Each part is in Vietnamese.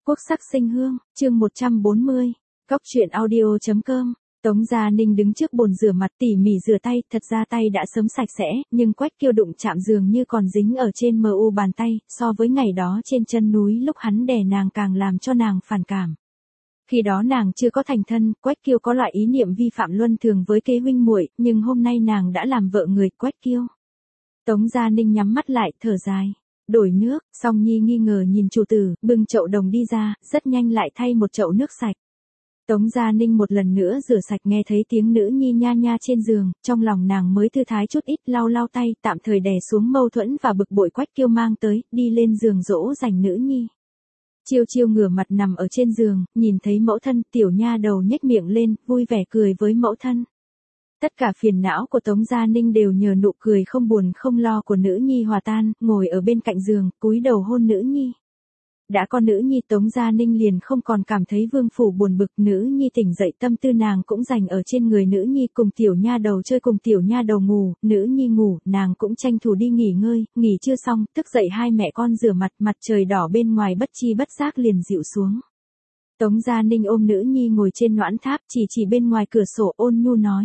Quốc sắc sinh hương, chương 140, Cóc truyện audio.com. Tống Gia Ninh đứng trước bồn rửa mặt tỉ mỉ rửa tay, thật ra tay đã sớm sạch sẽ, nhưng Quách Kiêu đụng chạm dường như còn dính ở trên mu bàn tay, so với ngày đó trên chân núi lúc hắn đè nàng càng làm cho nàng phản cảm. Khi đó nàng chưa có thành thân, Quách Kiêu có loại ý niệm vi phạm luân thường với kế huynh muội, nhưng hôm nay nàng đã làm vợ người Quách Kiêu. Tống Gia Ninh nhắm mắt lại, thở dài. Đổi nước, Song Nhi nghi ngờ nhìn chủ tử, bưng chậu đồng đi ra, rất nhanh lại thay một chậu nước sạch. Tống Gia Ninh một lần nữa rửa sạch, nghe thấy tiếng nữ nhi nha nha trên giường, trong lòng nàng mới thư thái chút ít, lau lau tay, tạm thời đè xuống mâu thuẫn và bực bội Quách Kiêu mang tới, đi lên giường dỗ dành nữ nhi. Chiêu Chiêu ngửa mặt nằm ở trên giường, nhìn thấy mẫu thân, tiểu nha đầu nhếch miệng lên, vui vẻ cười với mẫu thân. Tất cả phiền não của Tống Gia Ninh đều nhờ nụ cười không buồn không lo của nữ nhi hòa tan, ngồi ở bên cạnh giường, cúi đầu hôn nữ nhi. Đã có nữ nhi, Tống Gia Ninh liền không còn cảm thấy vương phủ buồn bực, nữ nhi tỉnh dậy tâm tư nàng cũng dành ở trên người nữ nhi, cùng tiểu nha đầu chơi, cùng tiểu nha đầu ngủ, nữ nhi ngủ, nàng cũng tranh thủ đi nghỉ ngơi, nghỉ chưa xong, thức dậy hai mẹ con rửa mặt, mặt trời đỏ bên ngoài bất chi bất giác liền dịu xuống. Tống Gia Ninh ôm nữ nhi ngồi trên noãn tháp, chỉ bên ngoài cửa sổ ôn nhu nói.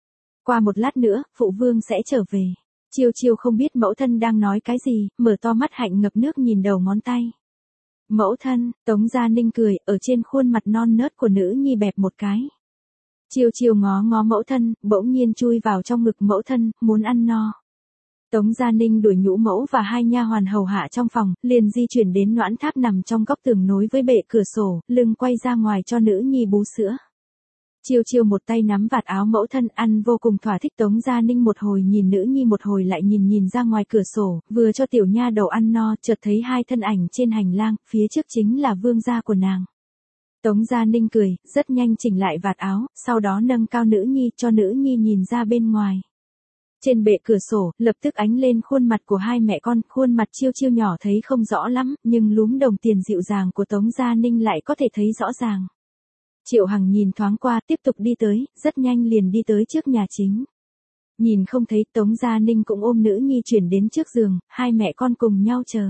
Qua một lát nữa, phụ vương sẽ trở về. Chiêu Chiêu không biết mẫu thân đang nói cái gì, mở to mắt hạnh ngập nước nhìn đầu ngón tay. Mẫu thân, Tống Gia Ninh cười, ở trên khuôn mặt non nớt của nữ nhi bẹp một cái. Chiêu Chiêu ngó ngó mẫu thân, bỗng nhiên chui vào trong ngực mẫu thân, muốn ăn no. Tống Gia Ninh đuổi nhũ mẫu và hai nha hoàn hầu hạ trong phòng, liền di chuyển đến noãn tháp nằm trong góc tường nối với bệ cửa sổ, lưng quay ra ngoài cho nữ nhi bú sữa. Chiêu Chiêu một tay nắm vạt áo mẫu thân, ăn vô cùng thỏa thích. Tống Gia Ninh một hồi nhìn nữ nhi, một hồi lại nhìn ra ngoài cửa sổ, vừa cho tiểu nha đầu ăn no, chợt thấy hai thân ảnh trên hành lang, phía trước chính là vương gia của nàng. Tống Gia Ninh cười, rất nhanh chỉnh lại vạt áo, sau đó nâng cao nữ nhi, cho nữ nhi nhìn ra bên ngoài. Trên bệ cửa sổ, lập tức ánh lên khuôn mặt của hai mẹ con, khuôn mặt Chiêu Chiêu nhỏ thấy không rõ lắm, nhưng lúm đồng tiền dịu dàng của Tống Gia Ninh lại có thể thấy rõ ràng. Triệu Hằng nhìn thoáng qua, tiếp tục đi tới, rất nhanh liền đi tới trước nhà chính. Nhìn không thấy, Tống Gia Ninh cũng ôm nữ nhi chuyển đến trước giường, hai mẹ con cùng nhau chờ.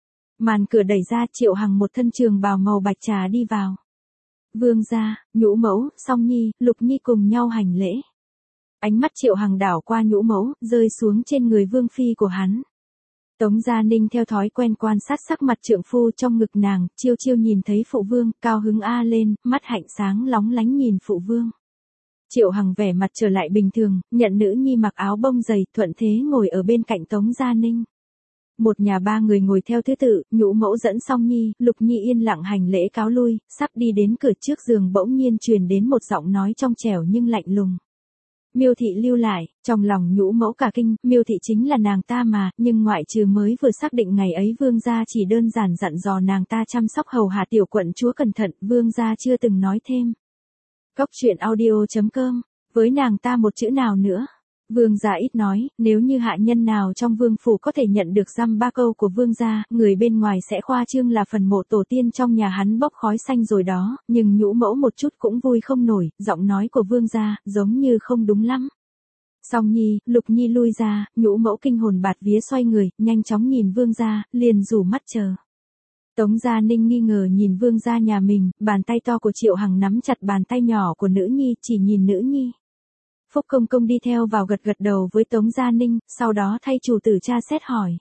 Màn cửa đẩy ra, Triệu Hằng một thân trường bào màu bạch trà đi vào. Vương gia, nhũ mẫu, Song Nhi, Lục Nhi cùng nhau hành lễ. Ánh mắt Triệu Hằng đảo qua nhũ mẫu, rơi xuống trên người vương phi của hắn. Tống Gia Ninh theo thói quen quan sát sắc mặt trượng phu trong ngực nàng, Chiêu Chiêu nhìn thấy phụ vương, cao hứng a lên, mắt hạnh sáng lóng lánh nhìn phụ vương. Triệu Hằng vẻ mặt trở lại bình thường, nhận nữ nhi mặc áo bông dày, thuận thế ngồi ở bên cạnh Tống Gia Ninh. Một nhà ba người ngồi theo thứ tự, nhũ mẫu dẫn Song Nhi, Lục Nhi yên lặng hành lễ cáo lui, sắp đi đến cửa trước giường bỗng nhiên truyền đến một giọng nói trong trẻo nhưng lạnh lùng. Miêu thị lưu lại, trong lòng nhũ mẫu cả kinh, Miêu thị chính là nàng ta mà, nhưng ngoại trừ mới vừa xác định ngày ấy vương gia chỉ đơn giản dặn dò nàng ta chăm sóc hầu hạ tiểu quận chúa cẩn thận, vương gia chưa từng nói thêm. Cóc truyện audio.com, với nàng ta một chữ nào nữa. Vương gia ít nói, nếu như hạ nhân nào trong vương phủ có thể nhận được dăm ba câu của vương gia, người bên ngoài sẽ khoa trương là phần mộ tổ tiên trong nhà hắn bốc khói xanh rồi đó, nhưng nhũ mẫu một chút cũng vui không nổi, giọng nói của vương gia, giống như không đúng lắm. Song Nhi, Lục Nhi lui ra, nhũ mẫu kinh hồn bạt vía xoay người, nhanh chóng nhìn vương gia, liền rủ mắt chờ. Tống Gia Ninh nghi ngờ nhìn vương gia nhà mình, bàn tay to của Triệu Hằng nắm chặt bàn tay nhỏ của nữ nhi, chỉ nhìn nữ nhi. Phúc Công Công đi theo vào gật đầu với Tống Gia Ninh, sau đó thay chủ tử tra xét hỏi.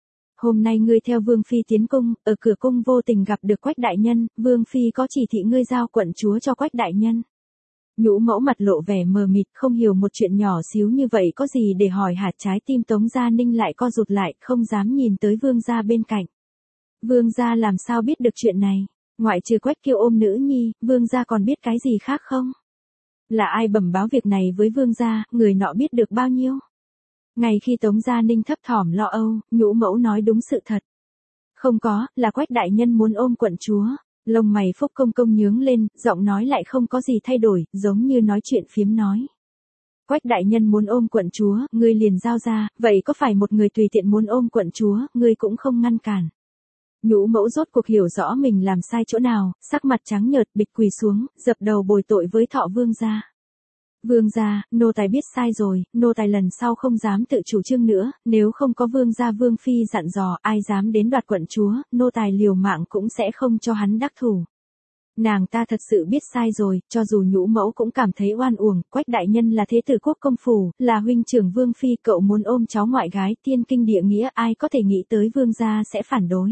Hôm nay ngươi theo Vương Phi tiến cung, ở cửa cung vô tình gặp được Quách đại nhân, Vương Phi có chỉ thị ngươi giao quận chúa cho Quách đại nhân. Nhũ mẫu mặt lộ vẻ mờ mịt, không hiểu một chuyện nhỏ xíu như vậy có gì để hỏi hả, trái tim Tống Gia Ninh lại co rụt lại, không dám nhìn tới vương gia bên cạnh. Vương gia làm sao biết được chuyện này? Ngoại trừ Quách Kiêu ôm nữ nhi, vương gia còn biết cái gì khác không? Là ai bẩm báo việc này với vương gia, người nọ biết được bao nhiêu? Ngay khi Tống Gia Ninh thấp thỏm lo âu, nhũ mẫu nói đúng sự thật. Không có, là Quách đại nhân muốn ôm quận chúa. Lông mày Phúc Công Công nhướng lên, giọng nói lại không có gì thay đổi, giống như nói chuyện phiếm nói. Quách đại nhân muốn ôm quận chúa, ngươi liền giao ra, vậy có phải một người tùy tiện muốn ôm quận chúa, ngươi cũng không ngăn cản. Nhũ mẫu rốt cuộc hiểu rõ mình làm sai chỗ nào, sắc mặt trắng nhợt bịch quỳ xuống, dập đầu bồi tội với Thọ vương gia. Vương gia, nô tài biết sai rồi, nô tài lần sau không dám tự chủ trương nữa, nếu không có vương gia vương phi dặn dò, ai dám đến đoạt quận chúa, nô tài liều mạng cũng sẽ không cho hắn đắc thủ. Nàng ta thật sự biết sai rồi, cho dù nhũ mẫu cũng cảm thấy oan uổng, Quách đại nhân là thế tử quốc công phủ, là huynh trưởng vương phi, cậu muốn ôm cháu ngoại gái tiên kinh địa nghĩa, ai có thể nghĩ tới vương gia sẽ phản đối.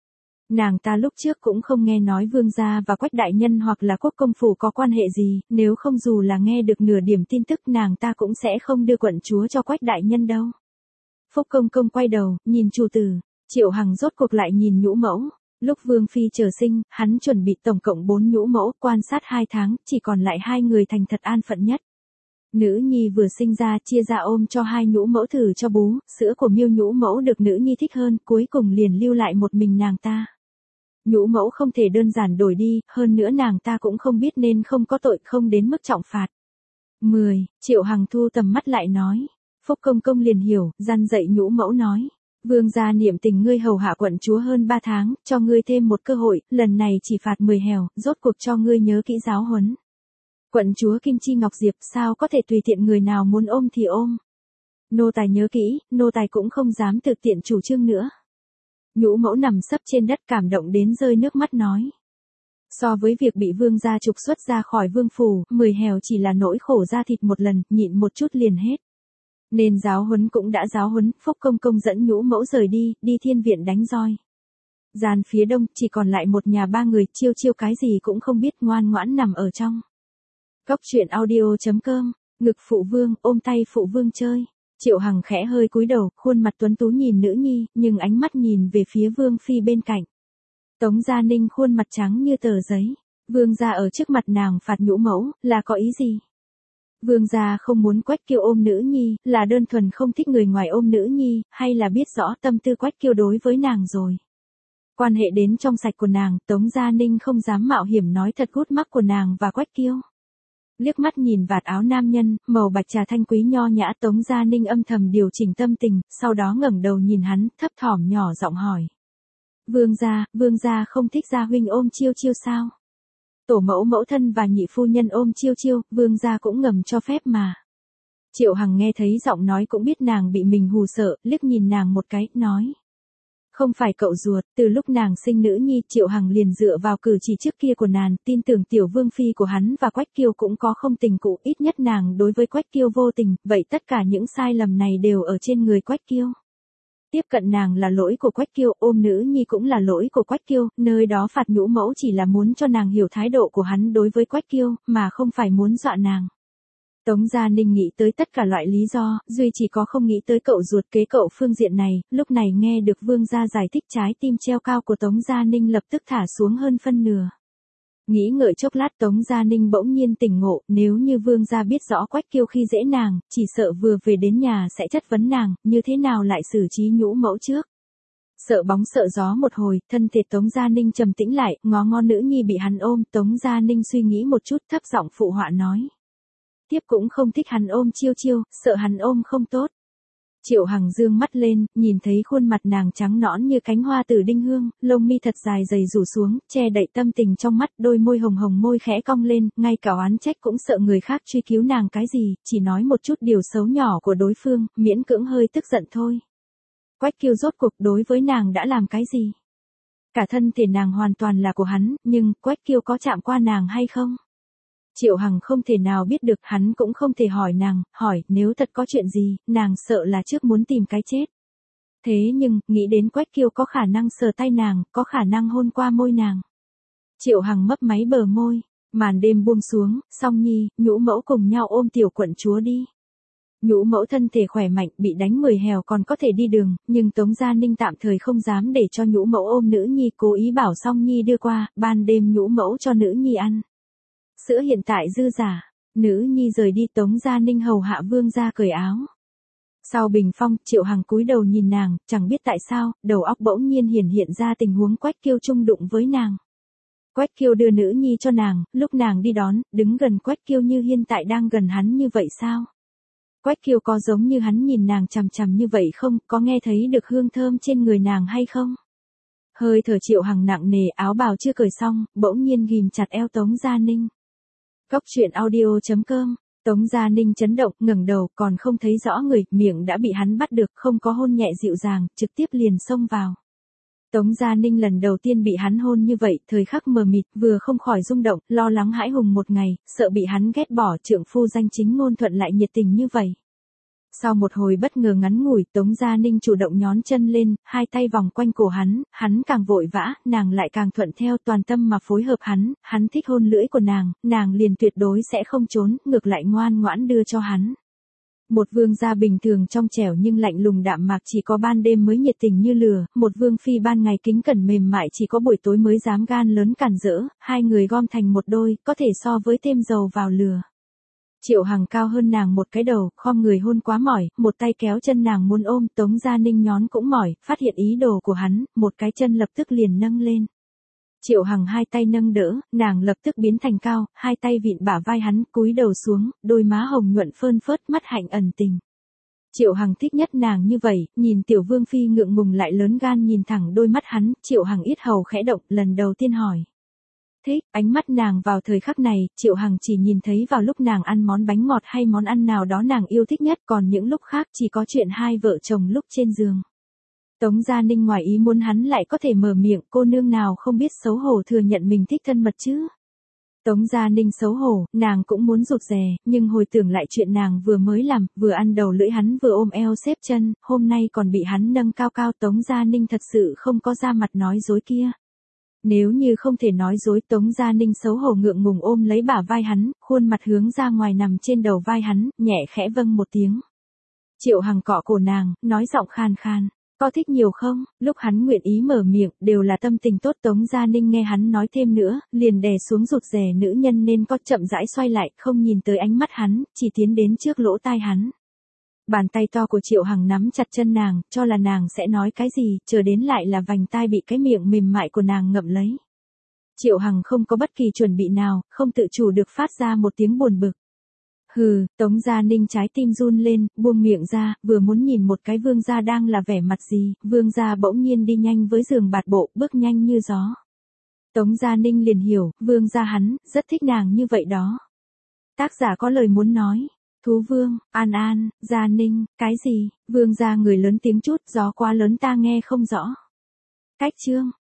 Nàng ta lúc trước cũng không nghe nói vương gia và Quách đại nhân hoặc là quốc công phủ có quan hệ gì, nếu không dù là nghe được nửa điểm tin tức nàng ta cũng sẽ không đưa quận chúa cho Quách đại nhân đâu. Phúc công công quay đầu, nhìn chủ tử, Triệu Hằng rốt cuộc lại nhìn nhũ mẫu. Lúc vương phi chờ sinh, hắn chuẩn bị tổng cộng 4 nhũ mẫu, quan sát 2 tháng, chỉ còn lại 2 người thành thật an phận nhất. Nữ nhi vừa sinh ra chia ra ôm cho 2 nhũ mẫu thử cho bú, sữa của Miêu nhũ mẫu được nữ nhi thích hơn, cuối cùng liền lưu lại một mình nàng ta. Nhũ mẫu không thể đơn giản đổi đi, hơn nữa nàng ta cũng không biết nên không có tội, không đến mức trọng phạt. 10. Triệu Hằng thu tầm mắt lại nói. Phúc công công liền hiểu, răn dạy nhũ mẫu nói. Vương gia niệm tình ngươi hầu hạ quận chúa hơn 3 tháng, cho ngươi thêm một cơ hội, lần này chỉ phạt 10 hèo, rốt cuộc cho ngươi nhớ kỹ giáo huấn. Quận chúa Kim Chi Ngọc Diệp sao có thể tùy tiện người nào muốn ôm thì ôm. Nô tài nhớ kỹ, nô tài cũng không dám thực tiện chủ trương nữa. Nhũ mẫu nằm sấp trên đất cảm động đến rơi nước mắt nói. So với việc bị vương gia trục xuất ra khỏi vương phủ, 10 hèo chỉ là nỗi khổ da thịt một lần, nhịn một chút liền hết. Nên giáo huấn cũng đã giáo huấn, Phúc công công dẫn nhũ mẫu rời đi, đi thiên viện đánh roi. Gian phía đông, chỉ còn lại một nhà 3 người, chiêu chiêu cái gì cũng không biết, ngoan ngoãn nằm ở trong. Cóc truyện audio.com, ngực phụ vương, ôm tay phụ vương chơi. Triệu Hằng khẽ hơi cúi đầu, khuôn mặt tuấn tú nhìn nữ nhi, nhưng ánh mắt nhìn về phía vương phi bên cạnh. Tống Gia Ninh khuôn mặt trắng như tờ giấy. Vương gia ở trước mặt nàng phạt nhũ mẫu, là có ý gì? Vương gia không muốn Quách Kiêu ôm nữ nhi, là đơn thuần không thích người ngoài ôm nữ nhi, hay là biết rõ tâm tư Quách Kiêu đối với nàng rồi? Quan hệ đến trong sạch của nàng, Tống Gia Ninh không dám mạo hiểm nói thật gút mắc của nàng và Quách Kiêu. Liếc mắt nhìn vạt áo nam nhân, màu bạch trà thanh quý nho nhã, Tống Gia Ninh âm thầm điều chỉnh tâm tình, sau đó ngẩng đầu nhìn hắn, thấp thỏm nhỏ giọng hỏi. Vương gia không thích gia huynh ôm chiêu chiêu sao? Tổ mẫu mẫu thân và nhị phu nhân ôm chiêu chiêu, vương gia cũng ngầm cho phép mà. Triệu Hằng nghe thấy giọng nói cũng biết nàng bị mình hù sợ, liếc nhìn nàng một cái, nói. Không phải cậu ruột, từ lúc nàng sinh nữ nhi, Triệu Hằng liền dựa vào cử chỉ trước kia của nàng, tin tưởng tiểu vương phi của hắn và Quách Kiêu cũng có không tình cụ, ít nhất nàng đối với Quách Kiêu vô tình, vậy tất cả những sai lầm này đều ở trên người Quách Kiêu. Tiếp cận nàng là lỗi của Quách Kiêu, ôm nữ nhi cũng là lỗi của Quách Kiêu, nơi đó phạt nhũ mẫu chỉ là muốn cho nàng hiểu thái độ của hắn đối với Quách Kiêu, mà không phải muốn dọa nàng. Tống Gia Ninh nghĩ tới tất cả loại lý do, duy chỉ có không nghĩ tới cậu ruột kế cậu phương diện này, lúc này nghe được vương gia giải thích trái tim treo cao của Tống Gia Ninh lập tức thả xuống hơn phân nửa. Nghĩ ngợi chốc lát Tống Gia Ninh bỗng nhiên tỉnh ngộ, nếu như vương gia biết rõ Quách Kiêu khi dễ nàng, chỉ sợ vừa về đến nhà sẽ chất vấn nàng, như thế nào lại xử trí nhũ mẫu trước. Sợ bóng sợ gió một hồi, thân thể Tống Gia Ninh trầm tĩnh lại, ngó ngó nữ nhi bị hắn ôm, Tống Gia Ninh suy nghĩ một chút thấp giọng phụ họa nói. Tiếp cũng không thích hắn ôm chiêu chiêu, sợ hắn ôm không tốt. Triệu Hằng dương mắt lên, nhìn thấy khuôn mặt nàng trắng nõn như cánh hoa tử đinh hương, lông mi thật dài dày rủ xuống, che đậy tâm tình trong mắt, đôi môi hồng hồng môi khẽ cong lên, ngay cả oán trách cũng sợ người khác truy cứu nàng cái gì, chỉ nói một chút điều xấu nhỏ của đối phương, miễn cưỡng hơi tức giận thôi. Quách Kiêu rốt cuộc đối với nàng đã làm cái gì? Cả thân thể nàng hoàn toàn là của hắn, nhưng Quách Kiêu có chạm qua nàng hay không? Triệu Hằng không thể nào biết được, hắn cũng không thể hỏi nàng, hỏi, nếu thật có chuyện gì, nàng sợ là trước muốn tìm cái chết. Thế nhưng, nghĩ đến Quách Kiêu có khả năng sờ tay nàng, có khả năng hôn qua môi nàng. Triệu Hằng mấp máy bờ môi, màn đêm buông xuống, Song Nhi, nhũ mẫu cùng nhau ôm tiểu quận chúa đi. Nhũ mẫu thân thể khỏe mạnh, bị đánh 10 hèo còn có thể đi đường, nhưng Tống Gia Ninh tạm thời không dám để cho nhũ mẫu ôm nữ nhi, cố ý bảo Song Nhi đưa qua, ban đêm nhũ mẫu cho nữ nhi ăn. Sữa hiện tại dư giả, nữ nhi rời đi, Tống Gia Ninh hầu hạ vương gia cởi áo. Sau bình phong, Triệu Hằng cúi đầu nhìn nàng, chẳng biết tại sao, đầu óc bỗng nhiên hiện ra tình huống Quách Kiêu chung đụng với nàng. Quách Kiêu đưa nữ nhi cho nàng, lúc nàng đi đón, đứng gần Quách Kiêu như hiện tại đang gần hắn như vậy sao? Quách Kiêu có giống như hắn nhìn nàng chằm chằm như vậy không, có nghe thấy được hương thơm trên người nàng hay không? Hơi thở Triệu Hằng nặng nề, áo bào chưa cởi xong, bỗng nhiên ghim chặt eo Tống Gia Ninh. Cóc truyện audio.com Tống Gia Ninh chấn động, ngẩng đầu, còn không thấy rõ người, miệng đã bị hắn bắt được, không có hôn nhẹ dịu dàng, trực tiếp liền xông vào. Tống Gia Ninh lần đầu tiên bị hắn hôn như vậy, thời khắc mờ mịt, vừa không khỏi rung động, lo lắng hãi hùng một ngày, sợ bị hắn ghét bỏ, trượng phu danh chính ngôn thuận lại nhiệt tình như vậy. Sau một hồi bất ngờ ngắn ngủi, Tống Gia Ninh chủ động nhón chân lên, hai tay vòng quanh cổ hắn càng vội vã, nàng lại càng thuận theo, toàn tâm mà phối hợp hắn thích hôn lưỡi của nàng liền tuyệt đối sẽ không trốn, ngược lại ngoan ngoãn đưa cho hắn. Một vương gia bình thường trong trẻo nhưng lạnh lùng đạm mạc, chỉ có ban đêm mới nhiệt tình như lửa, một vương phi ban ngày kính cẩn mềm mại, chỉ có buổi tối mới dám gan lớn cản rỡ, hai người gom thành một đôi, có thể so với thêm dầu vào lửa. Triệu Hằng cao hơn nàng một cái đầu, khom người hôn quá mỏi, một tay kéo chân nàng muốn ôm, Tống Gia Ninh nhón cũng mỏi, phát hiện ý đồ của hắn, một cái chân lập tức liền nâng lên. Triệu Hằng hai tay nâng đỡ, nàng lập tức biến thành cao, hai tay vịn bả vai hắn, cúi đầu xuống, đôi má hồng nhuận phơn phớt, mắt hạnh ẩn tình. Triệu Hằng thích nhất nàng như vậy, nhìn tiểu vương phi ngượng ngùng lại lớn gan nhìn thẳng đôi mắt hắn, Triệu Hằng yết hầu khẽ động, lần đầu tiên hỏi. Thích, ánh mắt nàng vào thời khắc này, Triệu Hằng chỉ nhìn thấy vào lúc nàng ăn món bánh ngọt hay món ăn nào đó nàng yêu thích nhất, còn những lúc khác chỉ có chuyện hai vợ chồng lúc trên giường. Tống Gia Ninh ngoài ý muốn hắn lại có thể mở miệng, cô nương nào không biết xấu hổ thừa nhận mình thích thân mật chứ. Tống Gia Ninh xấu hổ, nàng cũng muốn rụt rè, nhưng hồi tưởng lại chuyện nàng vừa mới làm, vừa ăn đầu lưỡi hắn vừa ôm eo xếp chân, hôm nay còn bị hắn nâng cao cao, Tống Gia Ninh thật sự không có ra mặt nói dối kia. Nếu như không thể nói dối, Tống Gia Ninh xấu hổ ngượng ngùng ôm lấy bả vai hắn, khuôn mặt hướng ra ngoài nằm trên đầu vai hắn, nhẹ khẽ vâng một tiếng. Triệu Hằng cọ cổ nàng, nói giọng khan khan. Có thích nhiều không? Lúc hắn nguyện ý mở miệng, đều là tâm tình tốt. Tống Gia Ninh nghe hắn nói thêm nữa, liền đè xuống rụt rè nữ nhân nên có, chậm rãi xoay lại, không nhìn tới ánh mắt hắn, chỉ tiến đến trước lỗ tai hắn. Bàn tay to của Triệu Hằng nắm chặt chân nàng, cho là nàng sẽ nói cái gì, chờ đến lại là vành tai bị cái miệng mềm mại của nàng ngậm lấy. Triệu Hằng không có bất kỳ chuẩn bị nào, không tự chủ được phát ra một tiếng buồn bực. Hừ, Tống Gia Ninh trái tim run lên, buông miệng ra, vừa muốn nhìn một cái vương gia đang là vẻ mặt gì, vương gia bỗng nhiên đi nhanh với giường bạt bộ, bước nhanh như gió. Tống Gia Ninh liền hiểu, vương gia hắn, rất thích nàng như vậy đó. Tác giả có lời muốn nói. Thú vương, An, Gia Ninh, cái gì, vương gia người lớn tiếng chút, gió quá lớn ta nghe không rõ. Cách chương.